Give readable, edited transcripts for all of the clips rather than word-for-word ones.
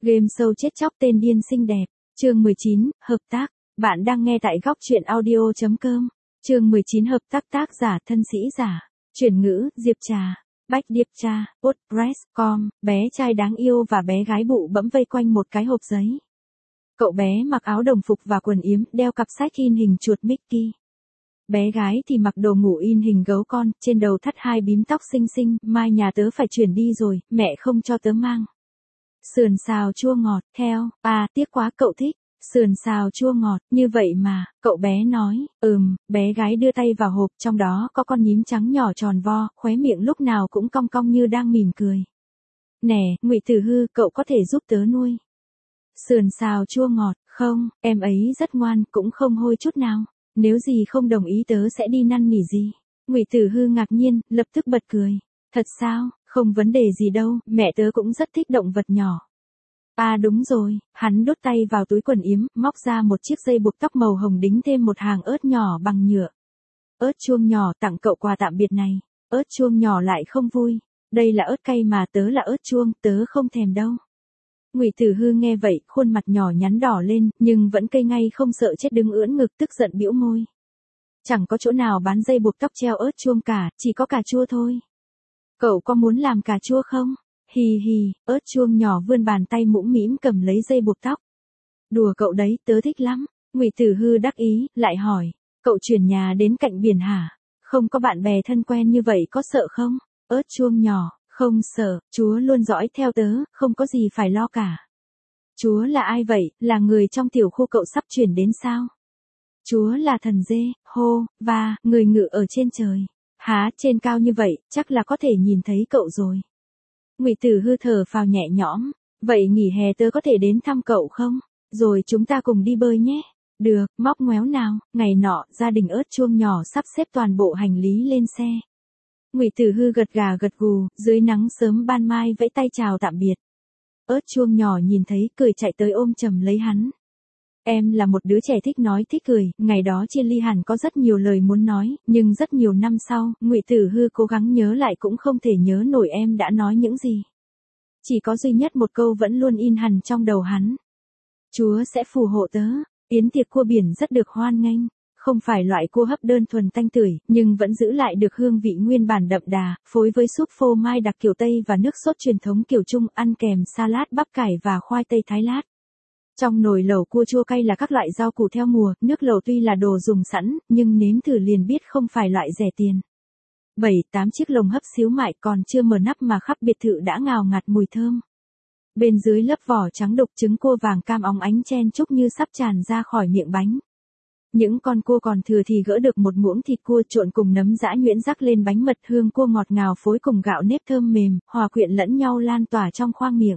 Game show chết chóc tên điên xinh đẹp. Chương 19, hợp tác. Bạn đang nghe tại góc truyện audio.com. Chương 19 hợp tác tác giả thân sĩ giả. Chuyển ngữ, Diệp Trà. Bách Điệp Trà, WordPress.com, bé trai đáng yêu và bé gái bụ bẫm vây quanh một cái hộp giấy. Cậu bé mặc áo đồng phục và quần yếm, đeo cặp sách in hình chuột Mickey. Bé gái thì mặc đồ ngủ in hình gấu con, trên đầu thắt hai bím tóc xinh xinh, mai nhà tớ phải chuyển đi rồi, mẹ không cho tớ mang. Sườn xào chua ngọt, theo, tiếc quá cậu thích. Sườn xào chua ngọt, như vậy mà, cậu bé nói, bé gái đưa tay vào hộp, trong đó có con nhím trắng nhỏ tròn vo, khóe miệng lúc nào cũng cong cong như đang mỉm cười. Nè, Ngụy Tử Hư, cậu có thể giúp tớ nuôi sườn xào chua ngọt, không, em ấy rất ngoan, cũng không hôi chút nào. Nếu gì không đồng ý tớ sẽ đi năn nỉ gì. Ngụy Tử Hư ngạc nhiên, lập tức bật cười. Thật sao, không vấn đề gì đâu, mẹ tớ cũng rất thích động vật nhỏ. Đúng rồi, hắn đút tay vào túi quần yếm, móc ra một chiếc dây buộc tóc màu hồng đính thêm một hàng ớt nhỏ bằng nhựa. Ớt chuông nhỏ, tặng cậu quà tạm biệt này. Ớt chuông nhỏ lại không vui. Đây là ớt cay mà, tớ là ớt chuông, tớ không thèm đâu. Ngụy Tử Hư nghe vậy, khuôn mặt nhỏ nhắn đỏ lên, nhưng vẫn cây ngay không sợ chết, đứng ưỡn ngực tức giận bĩu môi. Chẳng có chỗ nào bán dây buộc tóc treo ớt chuông cả, chỉ có cà chua thôi. Cậu có muốn làm cà chua không? Hì hì, ớt chuông nhỏ vươn bàn tay mũm mĩm cầm lấy dây buộc tóc. Đùa cậu đấy, tớ thích lắm. Ngụy Tử Hư đắc ý, lại hỏi, cậu chuyển nhà đến cạnh biển hả? Không có bạn bè thân quen như vậy có sợ không? Ớt chuông nhỏ, không sợ, Chúa luôn dõi theo tớ, không có gì phải lo cả. Chúa là ai vậy, là người trong tiểu khu cậu sắp chuyển đến sao? Chúa là thần dê, và, người ngự ở trên trời. Há, trên cao như vậy, chắc là có thể nhìn thấy cậu rồi. Ngụy Tử Hư thở phào nhẹ nhõm, vậy nghỉ hè tớ có thể đến thăm cậu không? Rồi chúng ta cùng đi bơi nhé. Được, móc ngoéo nào. Ngày nọ, gia đình ớt chuông nhỏ sắp xếp toàn bộ hành lý lên xe. Ngụy Tử Hư gật gà gật gù, dưới nắng sớm ban mai vẫy tay chào tạm biệt. Ớt chuông nhỏ nhìn thấy, cười chạy tới ôm chầm lấy hắn. Em là một đứa trẻ thích nói thích cười, ngày đó chia ly hẳn có rất nhiều lời muốn nói, nhưng rất nhiều năm sau, Ngụy Tử Hư cố gắng nhớ lại cũng không thể nhớ nổi em đã nói những gì. Chỉ có duy nhất một câu vẫn luôn in hằn trong đầu hắn. Chúa sẽ phù hộ tớ. Yến tiệc cua biển rất được hoan nghênh, không phải loại cua hấp đơn thuần tanh tưởi, nhưng vẫn giữ lại được hương vị nguyên bản đậm đà, phối với súp phô mai đặc kiểu Tây và nước sốt truyền thống kiểu Trung, ăn kèm salad bắp cải và khoai tây thái lát. Trong nồi lẩu cua chua cay là các loại rau củ theo mùa, nước lẩu tuy là đồ dùng sẵn, nhưng nếm thử liền biết không phải loại rẻ tiền. 7-8 chiếc lồng hấp xíu mại còn chưa mở nắp mà khắp biệt thự đã ngào ngạt mùi thơm. Bên dưới lớp vỏ trắng đục, trứng cua vàng cam óng ánh chen chúc như sắp tràn ra khỏi miệng bánh. Những con cua còn thừa thì gỡ được một muỗng thịt cua trộn cùng nấm giã nhuyễn rắc lên bánh mật, hương cua ngọt ngào phối cùng gạo nếp thơm mềm, hòa quyện lẫn nhau lan tỏa trong khoang miệng.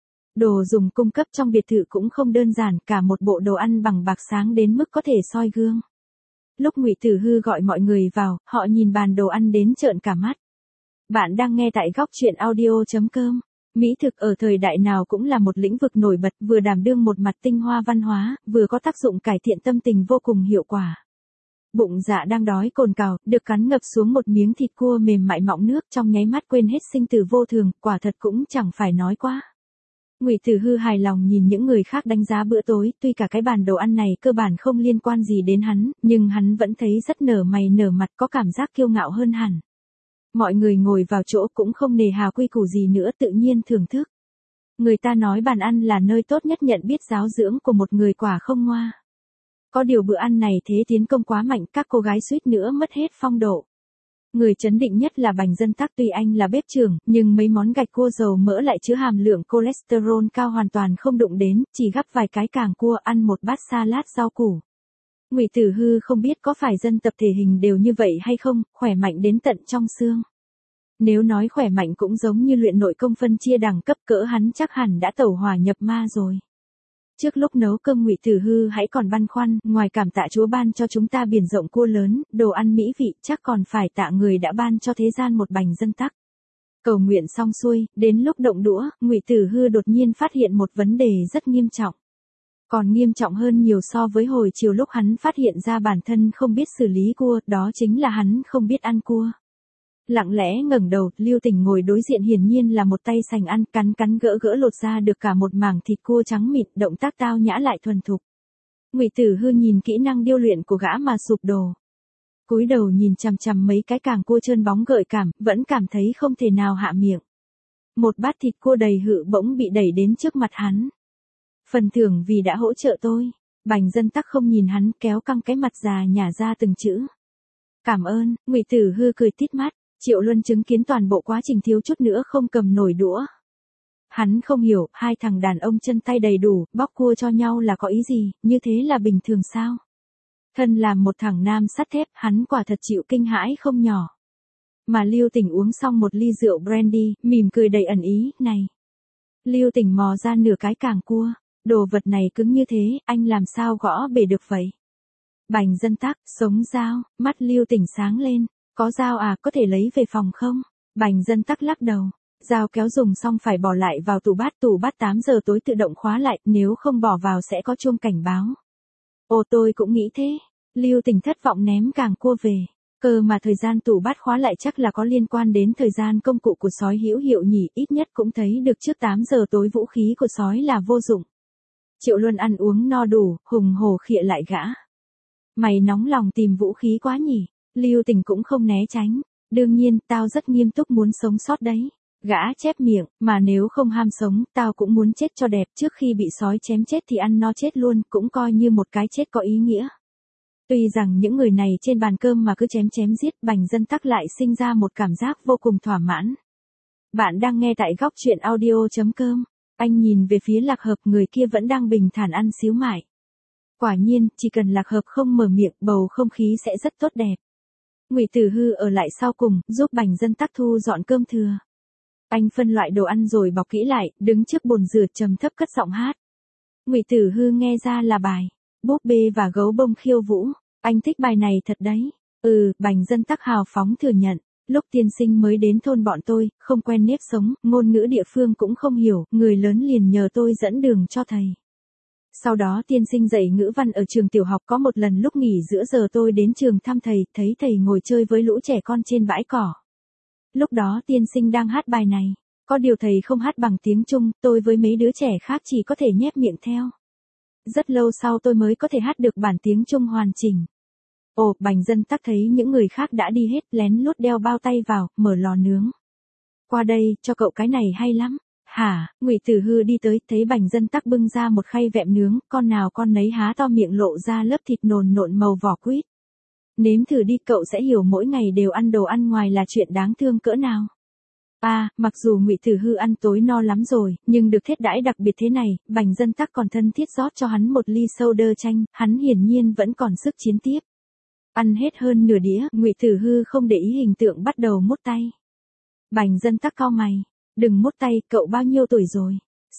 Đồ dùng cung cấp trong biệt thự cũng không đơn giản, cả một bộ đồ ăn bằng bạc sáng đến mức có thể soi gương. Lúc Ngụy Tử Hư gọi mọi người vào, họ nhìn bàn đồ ăn đến trợn cả mắt. Bạn đang nghe tại góc truyện audio.com. Mỹ thực ở thời đại nào cũng là một lĩnh vực nổi bật, vừa đảm đương một mặt tinh hoa văn hóa, vừa có tác dụng cải thiện tâm tình vô cùng hiệu quả. Bụng dạ đang đói cồn cào, được cắn ngập xuống một miếng thịt cua mềm mại mọng nước, trong nháy mắt quên hết sinh tử vô thường, quả thật cũng chẳng phải nói quá. Ngụy Tử Hư hài lòng nhìn những người khác đánh giá bữa tối, tuy cả cái bàn đồ ăn này cơ bản không liên quan gì đến hắn, nhưng hắn vẫn thấy rất nở mày nở mặt, có cảm giác kiêu ngạo hơn hẳn. Mọi người ngồi vào chỗ cũng không nề hà quy củ gì nữa, tự nhiên thưởng thức. Người ta nói bàn ăn là nơi tốt nhất nhận biết giáo dưỡng của một người quả không ngoa. Có điều bữa ăn này thế tiến công quá mạnh, các cô gái suýt nữa mất hết phong độ. Người chấn định nhất là Bành Dân Tắc, tuy anh là bếp trưởng, nhưng mấy món gạch cua dầu mỡ lại chứa hàm lượng cholesterol cao hoàn toàn không đụng đến, chỉ gắp vài cái càng cua, ăn một bát salad rau củ. Ngụy Tử Hư không biết có phải dân tập thể hình đều như vậy hay không, khỏe mạnh đến tận trong xương. Nếu nói khỏe mạnh cũng giống như luyện nội công phân chia đẳng cấp, cỡ hắn chắc hẳn đã tẩu hỏa nhập ma rồi. Trước lúc nấu cơm Ngụy Tử Hư hãy còn băn khoăn, ngoài cảm tạ Chúa ban cho chúng ta biển rộng cua lớn, đồ ăn mỹ vị, chắc còn phải tạ người đã ban cho thế gian một Bành Dân Tắc. Cầu nguyện xong xuôi, đến lúc động đũa, Ngụy Tử Hư đột nhiên phát hiện một vấn đề rất nghiêm trọng. Còn nghiêm trọng hơn nhiều so với hồi chiều lúc hắn phát hiện ra bản thân không biết xử lý cua, đó chính là hắn không biết ăn cua. Lặng lẽ ngẩng đầu, Lưu Tình ngồi đối diện hiển nhiên là một tay sành ăn, cắn cắn gỡ gỡ lột ra được cả một mảng thịt cua trắng mịn, động tác tao nhã lại thuần thục. Ngụy Tử Hư nhìn kỹ năng điêu luyện của gã mà sụp đổ. Cúi đầu nhìn chằm chằm mấy cái càng cua trơn bóng gợi cảm, vẫn cảm thấy không thể nào hạ miệng. Một bát thịt cua đầy hự bỗng bị đẩy đến trước mặt hắn. Phần thưởng vì đã hỗ trợ tôi. Bành Dân Tắc không nhìn hắn, kéo căng cái mặt già nhả ra từng chữ. Cảm ơn. Ngụy Tử Hư cười tít mắt. Triệu Luân chứng kiến toàn bộ quá trình thiếu chút nữa không cầm nổi đũa. Hắn không hiểu, hai thằng đàn ông chân tay đầy đủ, bóc cua cho nhau là có ý gì, như thế là bình thường sao? Thân làm một thằng nam sắt thép, hắn quả thật chịu kinh hãi không nhỏ. Mà Lưu Tình uống xong một ly rượu brandy, mỉm cười đầy ẩn ý, này. Lưu Tình mò ra nửa cái càng cua, đồ vật này cứng như thế, anh làm sao gõ bể được vậy? Bành Dân Tắc, sống dao, mắt Lưu Tình sáng lên, có dao à, có thể lấy về phòng không? Bành Dân Tắc lắc đầu. Dao kéo dùng xong phải bỏ lại vào tủ bát 8 giờ tối tự động khóa lại, nếu không bỏ vào sẽ có chuông cảnh báo. Ồ, tôi cũng nghĩ thế. Lưu Tình thất vọng ném càng cua về. Cơ mà thời gian tủ bát khóa lại chắc là có liên quan đến thời gian công cụ của sói hữu hiệu nhỉ, ít nhất cũng thấy được trước 8 giờ tối vũ khí của sói là vô dụng. Triệu Luân ăn uống no đủ, hùng hổ khịa lại gã. Mày nóng lòng tìm vũ khí quá nhỉ? Lưu Tình cũng không né tránh. Đương nhiên, tao rất nghiêm túc muốn sống sót đấy. Gã chép miệng, mà nếu không ham sống, tao cũng muốn chết cho đẹp, trước khi bị sói chém chết thì ăn no chết luôn, cũng coi như một cái chết có ý nghĩa. Tuy rằng những người này trên bàn cơm mà cứ chém giết, Bành Dân Tắc lại sinh ra một cảm giác vô cùng thỏa mãn. Bạn đang nghe tại góc truyện audio.com. Anh nhìn về phía Lạc Hợp, người kia vẫn đang bình thản ăn xíu mại. Quả nhiên, chỉ cần Lạc Hợp không mở miệng, bầu không khí sẽ rất tốt đẹp. Ngụy Tử Hư ở lại sau cùng, giúp Bành Dân Tắc thu dọn cơm thừa. Anh phân loại đồ ăn rồi bọc kỹ lại, đứng trước bồn rửa trầm thấp cất giọng hát. Ngụy Tử Hư nghe ra là bài Búp bê và gấu bông khiêu vũ. Anh thích bài này thật đấy. Bành Dân Tắc hào phóng thừa nhận. Lúc tiên sinh mới đến thôn bọn tôi, không quen nếp sống, ngôn ngữ địa phương cũng không hiểu, người lớn liền nhờ tôi dẫn đường cho thầy. Sau đó tiên sinh dạy ngữ văn ở trường tiểu học, có một lần lúc nghỉ giữa giờ tôi đến trường thăm thầy, thấy thầy ngồi chơi với lũ trẻ con trên bãi cỏ. Lúc đó tiên sinh đang hát bài này. Có điều thầy không hát bằng tiếng Trung, tôi với mấy đứa trẻ khác chỉ có thể nhép miệng theo. Rất lâu sau tôi mới có thể hát được bản tiếng Trung hoàn chỉnh. Ồ, Bành Dân Tắc thấy những người khác đã đi hết, lén lút đeo bao tay vào, mở lò nướng. Qua đây, cho cậu cái này hay lắm. Hả? Ngụy Tử Hư đi tới, thấy Bành Dân Tắc bưng ra một khay vẹm nướng, con nào con nấy há to miệng lộ ra lớp thịt nồn nộn màu vỏ quýt. Nếm thử đi, cậu sẽ hiểu mỗi ngày đều ăn đồ ăn ngoài là chuyện đáng thương cỡ nào. Mặc dù Ngụy Tử Hư ăn tối no lắm rồi, nhưng được thiết đãi đặc biệt thế này, Bành Dân Tắc còn thân thiết rót cho hắn một ly soda chanh, hắn hiển nhiên vẫn còn sức chiến tiếp. Ăn hết hơn nửa đĩa, Ngụy Tử Hư không để ý hình tượng bắt đầu mút tay. Bành Dân Tắc cau mày, đừng mút tay, cậu bao nhiêu tuổi rồi?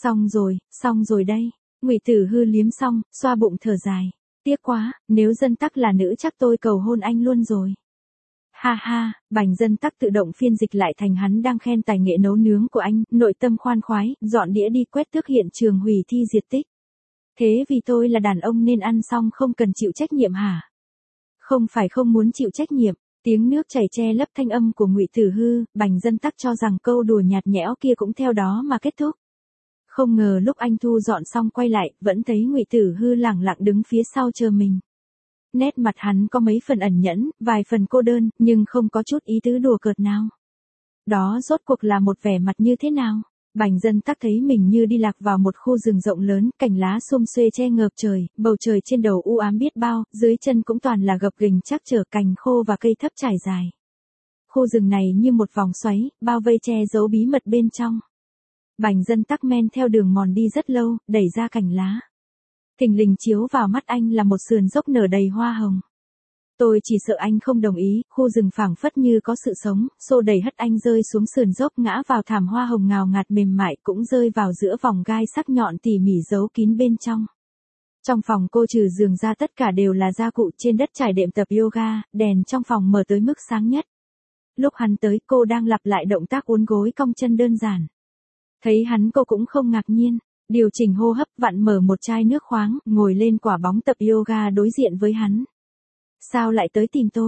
Xong rồi đây. Ngụy Tử Hư liếm xong, xoa bụng thở dài. Tiếc quá, nếu Dân Tắc là nữ chắc tôi cầu hôn anh luôn rồi. Ha ha, Bành Dân Tắc tự động phiên dịch lại thành hắn đang khen tài nghệ nấu nướng của anh, nội tâm khoan khoái, dọn đĩa đi quét tước hiện trường hủy thi diệt tích. Thế vì tôi là đàn ông nên ăn xong không cần chịu trách nhiệm hả? Không phải không muốn chịu trách nhiệm, tiếng nước chảy che lấp thanh âm của Ngụy Tử Hư, Bành Dân Tắc cho rằng câu đùa nhạt nhẽo kia cũng theo đó mà kết thúc. Không ngờ lúc anh thu dọn xong quay lại, vẫn thấy Ngụy Tử Hư lẳng lặng đứng phía sau chờ mình. Nét mặt hắn có mấy phần ẩn nhẫn, vài phần cô đơn, nhưng không có chút ý tứ đùa cợt nào. Đó rốt cuộc là một vẻ mặt như thế nào? Bành Dân Tắc thấy mình như đi lạc vào một khu rừng rộng lớn, cành lá xum xuê che ngợp trời, bầu trời trên đầu u ám biết bao, dưới chân cũng toàn là gập ghềnh trắc trở cành khô và cây thấp trải dài. Khu rừng này như một vòng xoáy, bao vây che giấu bí mật bên trong. Bành Dân Tắc men theo đường mòn đi rất lâu, đẩy ra cành lá. Thình lình chiếu vào mắt anh là một sườn dốc nở đầy hoa hồng. Tôi chỉ sợ anh không đồng ý, khu rừng phảng phất như có sự sống, xô đẩy hất anh rơi xuống sườn dốc ngã vào thảm hoa hồng ngào ngạt mềm mại cũng rơi vào giữa vòng gai sắc nhọn tỉ mỉ giấu kín bên trong. Trong phòng cô trừ giường ra tất cả đều là gia cụ, trên đất trải đệm tập yoga, đèn trong phòng mở tới mức sáng nhất. Lúc hắn tới cô đang lặp lại động tác uốn gối cong chân đơn giản. Thấy hắn cô cũng không ngạc nhiên. Điều chỉnh hô hấp, vặn mở một chai nước khoáng, ngồi lên quả bóng tập yoga đối diện với hắn. Sao lại tới tìm tôi?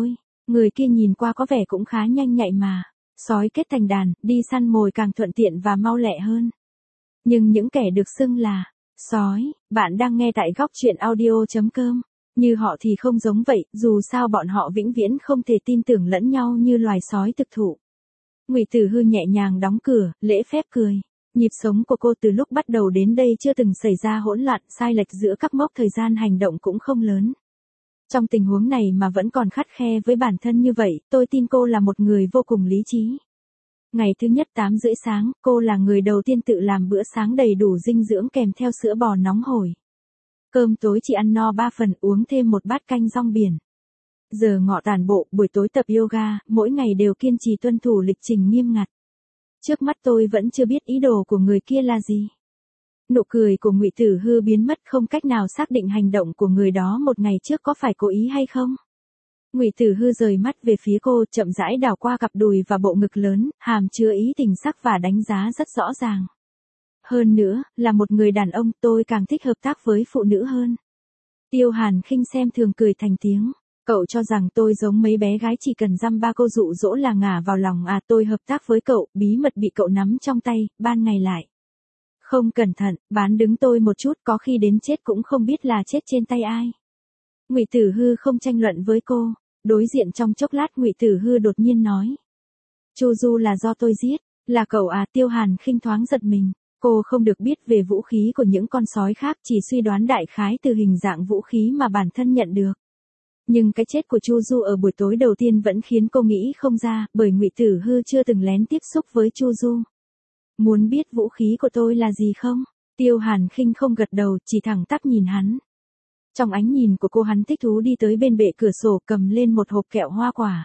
Người kia nhìn qua có vẻ cũng khá nhanh nhạy mà. Sói kết thành đàn, đi săn mồi càng thuận tiện và mau lẹ hơn. Nhưng những kẻ được xưng là sói, bạn đang nghe tại góc chuyện audio.com. Như họ thì không giống vậy, dù sao bọn họ vĩnh viễn không thể tin tưởng lẫn nhau như loài sói thực thụ. Ngụy Tử Hư nhẹ nhàng đóng cửa, lễ phép cười. Nhịp sống của cô từ lúc bắt đầu đến đây chưa từng xảy ra hỗn loạn, sai lệch giữa các mốc thời gian hành động cũng không lớn. Trong tình huống này mà vẫn còn khắt khe với bản thân như vậy, tôi tin cô là một người vô cùng lý trí. Ngày thứ nhất 8:30 sáng, cô là người đầu tiên tự làm bữa sáng đầy đủ dinh dưỡng kèm theo sữa bò nóng hổi. Cơm tối chỉ ăn no 3 phần, uống thêm một bát canh rong biển. Giờ ngọ tản bộ, buổi tối tập yoga, mỗi ngày đều kiên trì tuân thủ lịch trình nghiêm ngặt. Trước mắt tôi vẫn chưa biết ý đồ của người kia là gì. Nụ cười của Ngụy Tử Hư biến mất, không cách nào xác định hành động của người đó một ngày trước có phải cố ý hay không. Ngụy Tử Hư rời mắt về phía cô, chậm rãi đảo qua cặp đùi và bộ ngực lớn, hàm chứa ý tình sắc và đánh giá rất rõ ràng. Hơn nữa, là một người đàn ông, tôi càng thích hợp tác với phụ nữ hơn. Tiêu Hàn Khinh xem thường cười thành tiếng. Cậu cho rằng tôi giống mấy bé gái chỉ cần dăm ba câu dụ dỗ là ngả vào lòng à? Tôi hợp tác với cậu, bí mật bị cậu nắm trong tay, ban ngày lại. Không cẩn thận, bán đứng tôi một chút, có khi đến chết cũng không biết là chết trên tay ai. Ngụy Tử Hư không tranh luận với cô. Đối diện trong chốc lát, Ngụy Tử Hư đột nhiên nói. Chu Du là do tôi giết. Là cậu à? Tiêu Hàn Khinh thoáng giật mình. Cô không được biết về vũ khí của những con sói khác, chỉ suy đoán đại khái từ hình dạng vũ khí mà bản thân nhận được. Nhưng cái chết của Chu Du ở buổi tối đầu tiên vẫn khiến cô nghĩ không ra, bởi Ngụy Tử Hư chưa từng lén tiếp xúc với Chu Du. Muốn biết vũ khí của tôi là gì không? Tiêu Hàn Khinh không gật đầu, chỉ thẳng tắp nhìn hắn. Trong ánh nhìn của cô, hắn thích thú đi tới bên bệ cửa sổ, cầm lên một hộp kẹo hoa quả.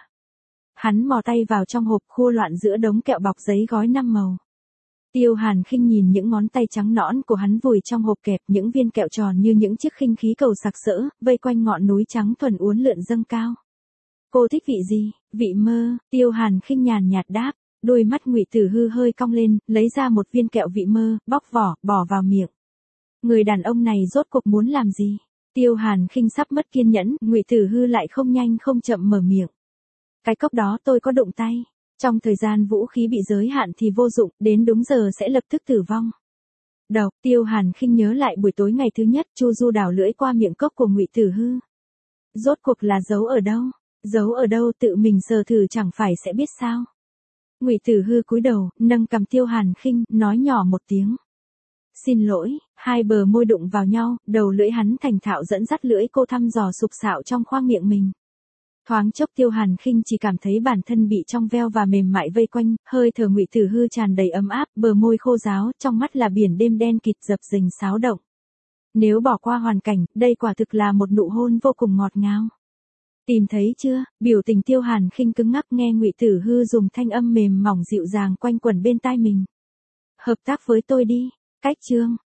Hắn mò tay vào trong hộp, khua loạn giữa đống kẹo bọc giấy gói 5 màu. Tiêu Hàn Khinh nhìn những ngón tay trắng nõn của hắn vùi trong hộp kẹp, những viên kẹo tròn như những chiếc khinh khí cầu sặc sỡ, vây quanh ngọn núi trắng thuần uốn lượn dâng cao. Cô thích vị gì? Vị mơ. Tiêu Hàn Khinh nhàn nhạt đáp. Đôi mắt Ngụy Tử Hư hơi cong lên, lấy ra một viên kẹo vị mơ, bóc vỏ, bỏ vào miệng. Người đàn ông này rốt cuộc muốn làm gì? Tiêu Hàn Khinh sắp mất kiên nhẫn, Ngụy Tử Hư lại không nhanh không chậm mở miệng. Cái cốc đó tôi có đụng tay. Trong thời gian vũ khí bị giới hạn thì vô dụng, đến đúng giờ sẽ lập tức tử vong. Độc. Tiêu Hàn Khinh nhớ lại buổi tối ngày thứ nhất, Chu Du đảo lưỡi qua miệng cốc của Ngụy Tử Hư. Rốt cuộc là giấu ở đâu? Giấu ở đâu, tự mình sờ thử chẳng phải sẽ biết sao? Ngụy Tử Hư cúi đầu, nâng cằm Tiêu Hàn Khinh, nói nhỏ một tiếng. Xin lỗi. Hai bờ môi đụng vào nhau, đầu lưỡi hắn thành thạo dẫn dắt lưỡi cô thăm dò sục sạo trong khoang miệng mình. Thoáng chốc Tiêu Hàn Khinh chỉ cảm thấy bản thân bị trong veo và mềm mại vây quanh, hơi thở Ngụy Tử Hư tràn đầy ấm áp, bờ môi khô ráo, trong mắt là biển đêm đen kịt dập dềnh xáo động. Nếu bỏ qua hoàn cảnh, đây quả thực là một nụ hôn vô cùng ngọt ngào. Tìm thấy chưa? Biểu tình Tiêu Hàn Khinh cứng ngắc, nghe Ngụy Tử Hư dùng thanh âm mềm mỏng dịu dàng quanh quẩn bên tai mình. Hợp tác với tôi đi. Cách chương